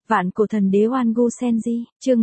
Vạn cổ thần đế Oan Gu Senji, chương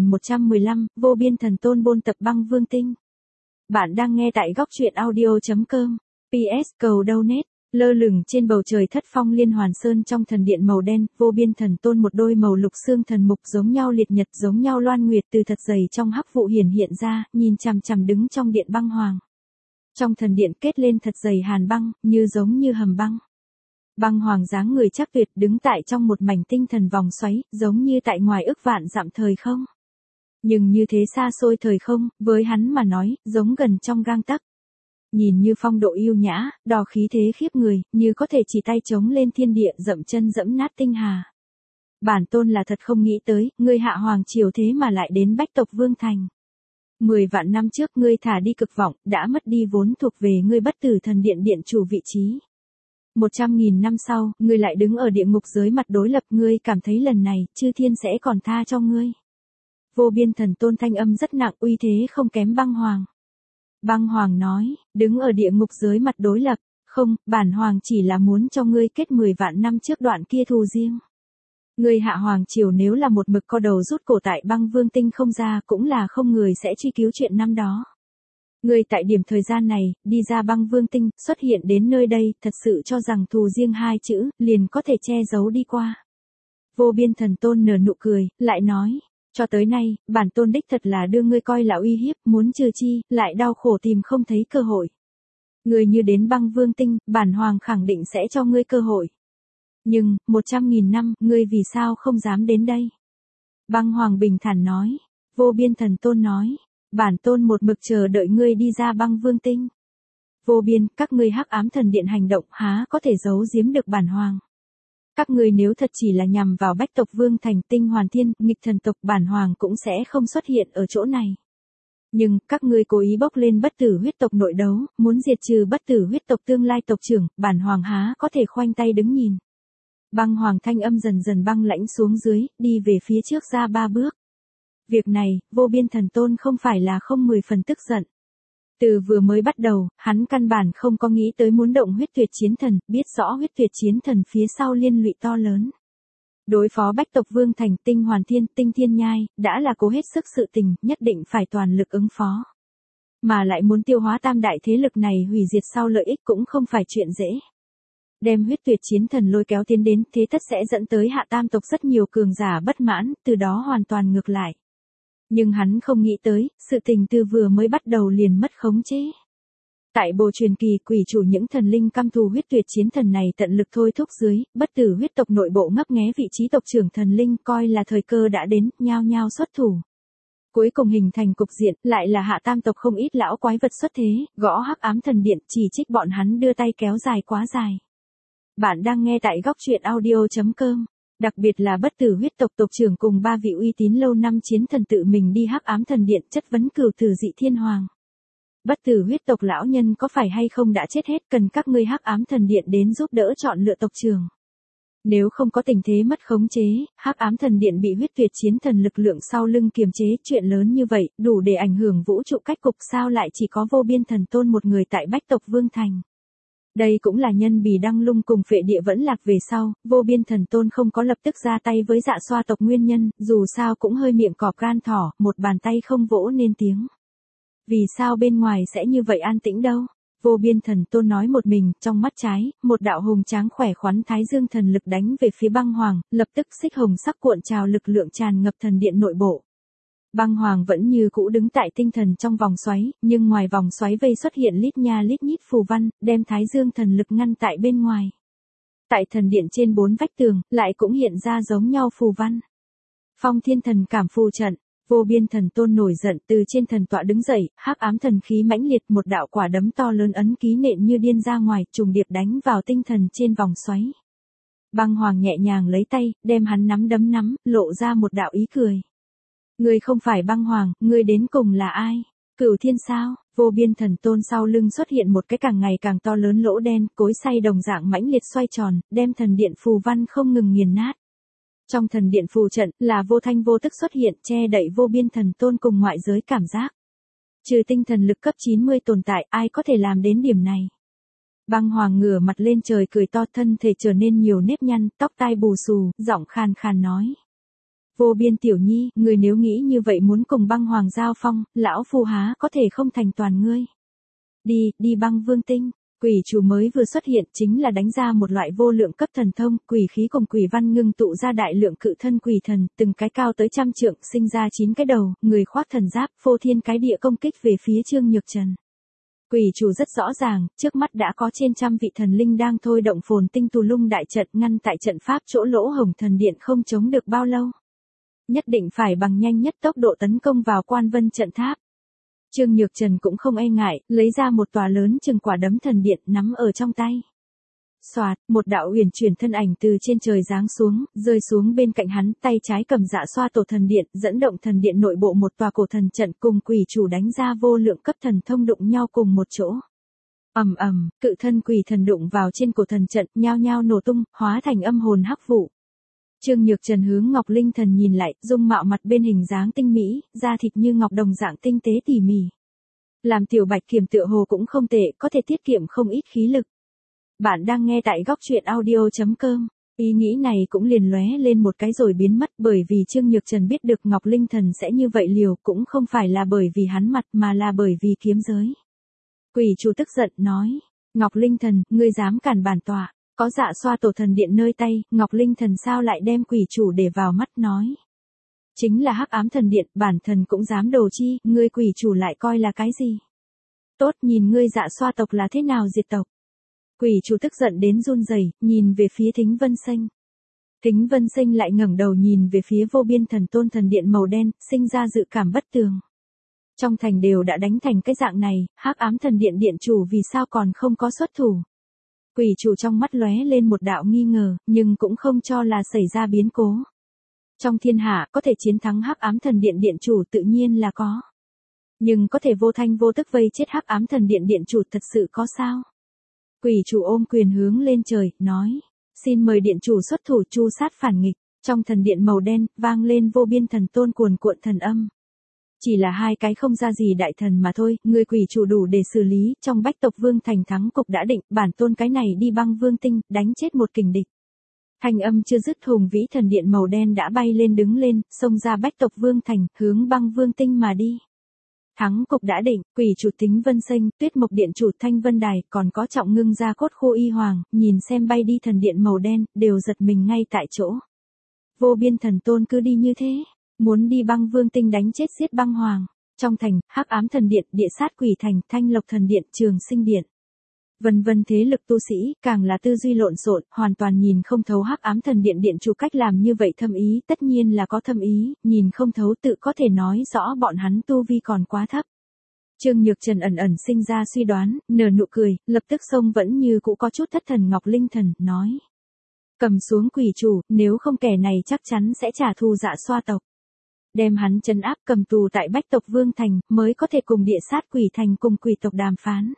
3115, vô biên thần tôn bôn tập băng vương tinh. Bạn đang nghe tại góc truyện audio.com. PS cầu donate. Lơ lửng trên bầu trời thất phong liên hoàn sơn trong thần điện màu đen, vô biên thần tôn một đôi màu lục xương thần mục giống nhau liệt nhật giống nhau loan nguyệt từ thật dày trong hắc vụ hiển hiện ra, nhìn chằm chằm đứng trong điện băng hoàng. Trong thần điện kết lên thật dày hàn băng, giống như hầm băng. Băng hoàng dáng người chắc tuyệt đứng tại trong một mảnh tinh thần vòng xoáy, giống như tại ngoài ức vạn dặm thời không. Nhưng như thế xa xôi thời không, với hắn mà nói, giống gần trong gang tấc. Nhìn như phong độ yêu nhã, đò khí thế khiếp người, như có thể chỉ tay chống lên thiên địa dậm chân dẫm nát tinh hà. Bản tôn là thật không nghĩ tới, ngươi hạ hoàng triều thế mà lại đến Bách tộc Vương Thành. 10 vạn năm trước ngươi thả đi cực vọng, đã mất đi vốn thuộc về ngươi bất tử thần điện điện chủ vị trí. 100.000 năm sau, ngươi lại đứng ở địa ngục giới mặt đối lập, ngươi cảm thấy lần này, chư thiên sẽ còn tha cho ngươi. Vô biên thần tôn thanh âm rất nặng, uy thế không kém băng hoàng. Băng hoàng nói, đứng ở địa ngục giới mặt đối lập, không, bản hoàng chỉ là muốn cho ngươi kết 10 vạn năm trước đoạn kia thù riêng. Ngươi hạ hoàng triều nếu là một mực co đầu rút cổ tại băng vương tinh không ra cũng là không người sẽ truy cứu chuyện năm đó. Ngươi tại điểm thời gian này, đi ra băng vương tinh, xuất hiện đến nơi đây, thật sự cho rằng thù riêng hai chữ, liền có thể che giấu đi qua. Vô biên thần tôn nở nụ cười, lại nói, cho tới nay, bản tôn đích thật là đưa ngươi coi là uy hiếp, muốn trừ chi, lại đau khổ tìm không thấy cơ hội. Ngươi như đến băng vương tinh, bản hoàng khẳng định sẽ cho ngươi cơ hội. Nhưng, 100.000 năm, ngươi vì sao không dám đến đây? Băng hoàng bình thản nói, vô biên thần tôn nói. Bản tôn một mực chờ đợi ngươi đi ra băng vương tinh. Vô biên, các ngươi hắc ám thần điện hành động há có thể giấu giếm được bản hoàng. Các ngươi nếu thật chỉ là nhằm vào Bách tộc Vương Thành tinh hoàn thiên, nghịch thần tộc bản hoàng cũng sẽ không xuất hiện ở chỗ này. Nhưng, các ngươi cố ý bốc lên bất tử huyết tộc nội đấu, muốn diệt trừ bất tử huyết tộc tương lai tộc trưởng, bản hoàng há có thể khoanh tay đứng nhìn. Băng hoàng thanh âm dần dần băng lãnh xuống dưới, đi về phía trước ra 3 bước. Việc này, vô biên thần tôn không phải là không 10 phần tức giận. Từ vừa mới bắt đầu, hắn căn bản không có nghĩ tới muốn động huyết tuyệt chiến thần, biết rõ huyết tuyệt chiến thần phía sau liên lụy to lớn. Đối phó Bách tộc Vương Thành tinh hoàn thiên, tinh thiên nhai, đã là cố hết sức sự tình, nhất định phải toàn lực ứng phó. Mà lại muốn tiêu hóa tam đại thế lực này hủy diệt sau lợi ích cũng không phải chuyện dễ. Đem huyết tuyệt chiến thần lôi kéo tiến đến, thế tất sẽ dẫn tới hạ tam tộc rất nhiều cường giả bất mãn, từ đó hoàn toàn ngược lại. Nhưng hắn không nghĩ tới, sự tình từ vừa mới bắt đầu liền mất khống chế. Tại bộ truyền kỳ quỷ chủ những thần linh căm thù huyết tuyệt chiến thần này tận lực thôi thúc dưới, bất tử huyết tộc nội bộ ngấp nghé vị trí tộc trưởng thần linh coi là thời cơ đã đến, nhao nhao xuất thủ. Cuối cùng hình thành cục diện, lại là hạ tam tộc không ít lão quái vật xuất thế, gõ hắc ám thần điện, chỉ trích bọn hắn đưa tay kéo dài quá dài. Bạn đang nghe tại góc truyện audio.com. Đặc biệt là bất tử huyết tộc tộc trưởng cùng 3 vị uy tín lâu năm chiến thần tự mình đi hắc ám thần điện chất vấn cửu tử dị thiên hoàng. Bất tử huyết tộc lão nhân có phải hay không đã chết hết, cần các ngươi hắc ám thần điện đến giúp đỡ chọn lựa tộc trưởng. Nếu không có tình thế mất khống chế, hắc ám thần điện bị huyết tuyệt chiến thần lực lượng sau lưng kiềm chế, chuyện lớn như vậy, đủ để ảnh hưởng vũ trụ cách cục, sao lại chỉ có vô biên thần tôn một người tại Bách tộc Vương Thành. Đây cũng là nhân bì đăng lung cùng phệ địa vẫn lạc về sau, vô biên thần tôn không có lập tức ra tay với dạ xoa tộc nguyên nhân, dù sao cũng hơi miệng cọp gan thỏ, một bàn tay không vỗ nên tiếng. Vì sao bên ngoài sẽ như vậy an tĩnh đâu? Vô biên thần tôn nói một mình, trong mắt trái, một đạo hùng tráng khỏe khoắn thái dương thần lực đánh về phía băng hoàng, lập tức xích hồng sắc cuộn trào lực lượng tràn ngập thần điện nội bộ. Băng hoàng vẫn như cũ đứng tại tinh thần trong vòng xoáy, nhưng ngoài vòng xoáy vây xuất hiện lít nha lít nhít phù văn, đem thái dương thần lực ngăn tại bên ngoài. Tại thần điện trên 4 vách tường, lại cũng hiện ra giống nhau phù văn. Phong thiên thần cảm phù trận, vô biên thần tôn nổi giận từ trên thần tọa đứng dậy, hắc ám thần khí mãnh liệt một đạo quả đấm to lớn ấn ký nện như điên ra ngoài, trùng điệp đánh vào tinh thần trên vòng xoáy. Băng hoàng nhẹ nhàng lấy tay, đem hắn nắm, lộ ra một đạo ý cười. Ngươi không phải băng hoàng, ngươi đến cùng là ai? Cửu thiên sao? Vô biên thần tôn sau lưng xuất hiện một cái càng ngày càng to lớn lỗ đen, cối xay đồng dạng mãnh liệt xoay tròn, đem thần điện phù văn không ngừng nghiền nát. Trong thần điện phù trận, là vô thanh vô tức xuất hiện, che đậy vô biên thần tôn cùng ngoại giới cảm giác. Trừ tinh thần lực cấp 90 tồn tại, ai có thể làm đến điểm này? Băng hoàng ngửa mặt lên trời cười to, thân thể trở nên nhiều nếp nhăn, tóc tai bù xù, giọng khàn khàn nói. Vô Biên tiểu nhi, người nếu nghĩ như vậy muốn cùng băng hoàng giao phong, lão phu há có thể không thành toàn ngươi. Đi băng vương tinh. Quỷ chủ mới vừa xuất hiện chính là đánh ra một loại vô lượng cấp thần thông, quỷ khí cùng quỷ văn ngưng tụ ra đại lượng cự thân quỷ thần, từng cái cao tới 100 trượng, sinh ra 9 cái đầu, người khoác thần giáp, phô thiên cái địa công kích về phía Trương Nhược Trần. Quỷ chủ rất rõ ràng, trước mắt đã có trên 100 vị thần linh đang thôi động phồn tinh tù lung đại trận ngăn tại trận pháp chỗ lỗ hồng thần điện không chống được bao lâu. Nhất định phải bằng nhanh nhất tốc độ tấn công vào quan vân trận tháp. Trương Nhược Trần cũng không e ngại, lấy ra một tòa lớn chừng quả đấm thần điện nắm ở trong tay. Xoạt, một đạo huyền chuyển thân ảnh từ trên trời giáng xuống, rơi xuống bên cạnh hắn, tay trái cầm dạ xoa tổ thần điện, dẫn động thần điện nội bộ một tòa cổ thần trận cùng quỷ chủ đánh ra vô lượng cấp thần thông đụng nhau cùng một chỗ. Ầm, cự thân quỷ thần đụng vào trên cổ thần trận, nhao nhao nổ tung, hóa thành âm hồn hắc vụ. Trương Nhược Trần hướng Ngọc Linh Thần nhìn lại, dung mạo mặt bên hình dáng tinh mỹ, da thịt như ngọc đồng dạng tinh tế tỉ mỉ. Làm tiểu bạch kiểm tựa hồ cũng không tệ, có thể tiết kiệm không ít khí lực. Bạn đang nghe tại góc truyện audio.com. Ý nghĩ này cũng liền lóe lên một cái rồi biến mất, bởi vì Trương Nhược Trần biết được Ngọc Linh Thần sẽ như vậy liều, cũng không phải là bởi vì hắn mặt mà là bởi vì kiếm giới. Quỷ chủ tức giận nói, Ngọc Linh Thần, ngươi dám cản bản tọa. Có dạ xoa tổ thần điện nơi tay, Ngọc Linh Thần sao lại đem quỷ chủ để vào mắt nói. Chính là hắc ám thần điện, bản thần cũng dám đồ chi, ngươi quỷ chủ lại coi là cái gì. Tốt, nhìn ngươi dạ xoa tộc là thế nào diệt tộc. Quỷ chủ tức giận đến run rẩy, nhìn về phía Thính Vân Sinh. Thính Vân Sinh lại ngẩng đầu nhìn về phía Vô Biên Thần Tôn thần điện màu đen, sinh ra dự cảm bất tường. Trong thành đều đã đánh thành cái dạng này, hắc ám thần điện điện chủ vì sao còn không có xuất thủ. Quỷ chủ trong mắt lóe lên một đạo nghi ngờ, nhưng cũng không cho là xảy ra biến cố. Trong thiên hạ, có thể chiến thắng hắc ám thần điện điện chủ tự nhiên là có. Nhưng có thể vô thanh vô tức vây chết hắc ám thần điện điện chủ thật sự có sao? Quỷ chủ ôm quyền hướng lên trời, nói, xin mời điện chủ xuất thủ tru sát phản nghịch. Trong thần điện màu đen, vang lên Vô Biên Thần Tôn cuồn cuộn thần âm. Chỉ là hai cái không ra gì đại thần mà thôi, người quỷ chủ đủ để xử lý, trong Bách Tộc Vương thành thắng cục đã định, bản tôn cái này đi băng vương tinh, đánh chết một kình địch. Thanh âm chưa dứt, hùng vĩ thần điện màu đen đã bay lên đứng lên, xông ra Bách Tộc Vương thành, hướng băng vương tinh mà đi. Thắng cục đã định, quỷ chủ Thính Vân Sinh, Tuyết Mộc điện chủ Thanh Vân Đài, còn có Trọng Ngưng gia Cốt Khô Y Hoàng, nhìn xem bay đi thần điện màu đen, đều giật mình ngay tại chỗ. Vô Biên Thần Tôn cứ đi như thế. Muốn đi băng vương tinh đánh chết giết băng hoàng. Trong thành, hắc ám thần điện, địa sát quỷ thành, Thanh Lộc thần điện, Trường Sinh điện. Vân vân thế lực tu sĩ, càng là tư duy lộn xộn, hoàn toàn nhìn không thấu hắc ám thần điện điện chủ cách làm như vậy thâm ý, tất nhiên là có thâm ý, nhìn không thấu tự có thể nói rõ bọn hắn tu vi còn quá thấp. Trương Nhược Trần ẩn sinh ra suy đoán, nở nụ cười, lập tức xông vẫn như cũ có chút thất thần Ngọc Linh Thần, nói. Cầm xuống quỷ chủ, nếu không kẻ này chắc chắn sẽ trả thù dạ xoa tộc. Đem hắn trấn áp cầm tù tại Bách Tộc Vương thành, mới có thể cùng địa sát quỷ thành cùng quỷ tộc đàm phán.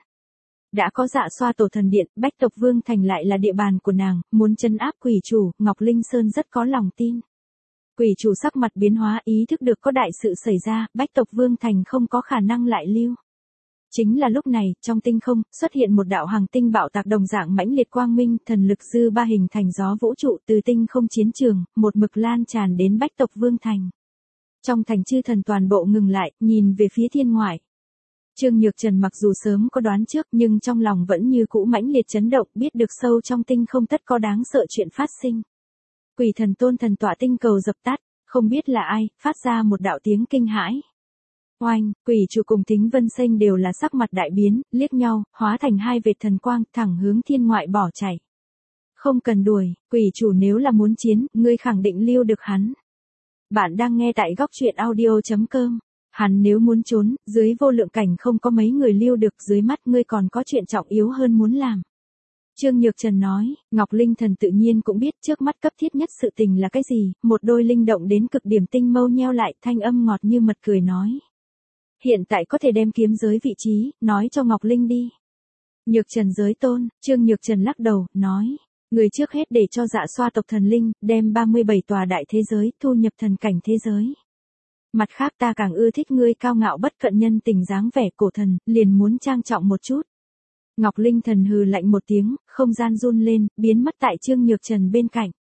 Đã có dạ xoa tổ thần điện, Bách Tộc Vương thành lại là địa bàn của nàng, muốn trấn áp quỷ chủ, Ngọc Linh Sơn rất có lòng tin. Quỷ chủ sắc mặt biến hóa, ý thức được có đại sự xảy ra, Bách Tộc Vương thành không có khả năng lại lưu. Chính là lúc này, trong tinh không, xuất hiện một đạo hàng tinh bạo tạc đồng dạng mãnh liệt quang minh, thần lực dư ba hình thành gió vũ trụ từ tinh không chiến trường, một mực lan tràn đến Bách Tộc Vương thành. Trong thành chư thần toàn bộ ngừng lại, nhìn về phía thiên ngoại. Trương Nhược Trần mặc dù sớm có đoán trước nhưng trong lòng vẫn như cũ mãnh liệt chấn động, biết được sâu trong tinh không tất có đáng sợ chuyện phát sinh. Quỷ thần tôn thần tọa tinh cầu dập tắt, không biết là ai, phát ra một đạo tiếng kinh hãi. Oanh, quỷ chủ cùng Thính Vân Sinh đều là sắc mặt đại biến, liếc nhau, hóa thành hai vệt thần quang, thẳng hướng thiên ngoại bỏ chạy. Không cần đuổi, quỷ chủ nếu là muốn chiến, ngươi khẳng định lưu được hắn. Bạn đang nghe tại góc truyện audio.com. Hắn nếu muốn trốn, dưới vô lượng cảnh không có mấy người lưu được, dưới mắt ngươi còn có chuyện trọng yếu hơn muốn làm. Trương Nhược Trần nói, Ngọc Linh Thần tự nhiên cũng biết trước mắt cấp thiết nhất sự tình là cái gì, một đôi linh động đến cực điểm tinh mâu nheo lại, thanh âm ngọt như mật cười nói. Hiện tại có thể đem kiếm giới vị trí, nói cho Ngọc Linh đi. Nhược Trần giới tôn, Trương Nhược Trần lắc đầu, nói. Người trước hết để cho dạ xoa tộc thần linh, đem 37 tòa đại thế giới, thu nhập thần cảnh thế giới. Mặt khác ta càng ưa thích ngươi cao ngạo bất cận nhân tình dáng vẻ cổ thần, liền muốn trang trọng một chút. Ngọc Linh Thần hừ lạnh một tiếng, không gian run lên, biến mất tại Trương Nhược Trần bên cạnh.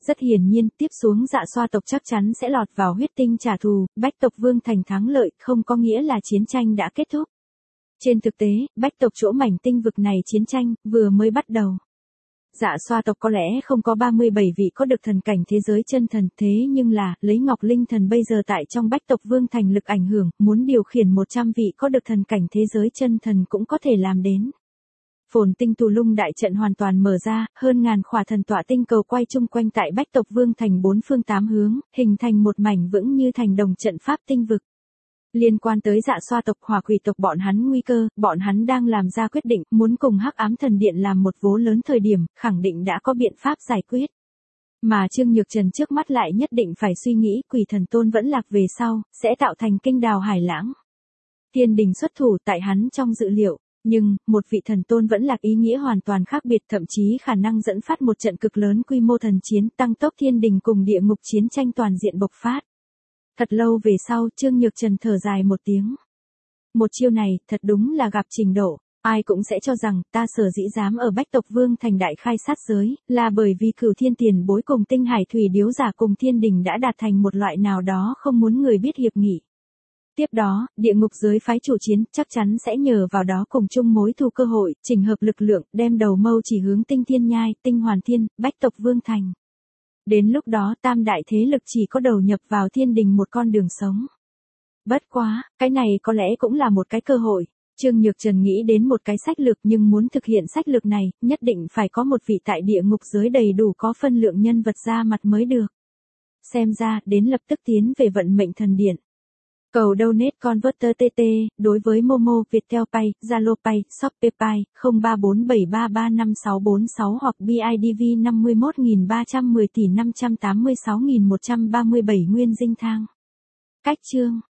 Rất hiển nhiên, tiếp xuống Dạ Xoa tộc chắc chắn sẽ lọt vào huyết tinh trả thù, Bách tộc Vương Thành thắng lợi, không có nghĩa là chiến tranh đã kết thúc. Trên thực tế, Bách tộc chỗ mảnh tinh vực này chiến tranh vừa mới bắt đầu. Dạ Xoa tộc có lẽ không có 37 vị có được thần cảnh thế giới chân thần, thế nhưng là, lấy Ngọc Linh thần bây giờ tại trong Bách tộc Vương Thành lực ảnh hưởng, muốn điều khiển 100 vị có được thần cảnh thế giới chân thần cũng có thể làm đến. Phồn tinh tù lung đại trận hoàn toàn mở ra, hơn ngàn khỏa thần tọa tinh cầu quay chung quanh tại Bách tộc Vương Thành 4 phương 8 hướng, hình thành một mảnh vững như thành đồng trận pháp tinh vực. Liên quan tới Dạ Xoa tộc Hỏa Quỷ tộc bọn hắn nguy cơ, bọn hắn đang làm ra quyết định, muốn cùng Hắc Ám Thần Điện làm một vố lớn thời điểm, khẳng định đã có biện pháp giải quyết. Mà Trương Nhược Trần trước mắt lại nhất định phải suy nghĩ Quỷ Thần Tôn vẫn lạc về sau, sẽ tạo thành kinh đào hải lãng. Thiên đình xuất thủ tại hắn trong dự liệu, nhưng, một vị thần tôn vẫn lạc ý nghĩa hoàn toàn khác biệt, thậm chí khả năng dẫn phát một trận cực lớn quy mô thần chiến, tăng tốc thiên đình cùng địa ngục chiến tranh toàn diện bộc phát. Thật lâu về sau, Trương Nhược Trần thở dài một tiếng. Một chiêu này, thật đúng là gặp trình độ, ai cũng sẽ cho rằng, ta sở dĩ dám ở Bách tộc Vương Thành đại khai sát giới, là bởi vì Cửu Thiên Tiền Bối cùng Tinh Hải Thủy Điếu Giả cùng thiên đình đã đạt thành một loại nào đó không muốn người biết hiệp nghị. Tiếp đó, địa ngục giới phái chủ chiến chắc chắn sẽ nhờ vào đó cùng chung mối thù cơ hội, chỉnh hợp lực lượng, đem đầu mâu chỉ hướng Tinh Thiên Nhai, Tinh Hoàn Thiên, Bách tộc Vương Thành. Đến lúc đó tam đại thế lực chỉ có đầu nhập vào thiên đình một con đường sống. Bất quá, cái này có lẽ cũng là một cái cơ hội. Trương Nhược Trần nghĩ đến một cái sách lược, nhưng muốn thực hiện sách lược này, nhất định phải có một vị tại địa ngục giới đầy đủ có phân lượng nhân vật ra mặt mới được. Xem ra, đến lập tức tiến về vận mệnh thần điện. Cầu donate converter TT, đối với Momo, Viettel Pay, Zalo Pay, Shopee Pay, 0347335646 hoặc BIDV 51310 tỷ 586.137 nguyên dinh thang. Cách chương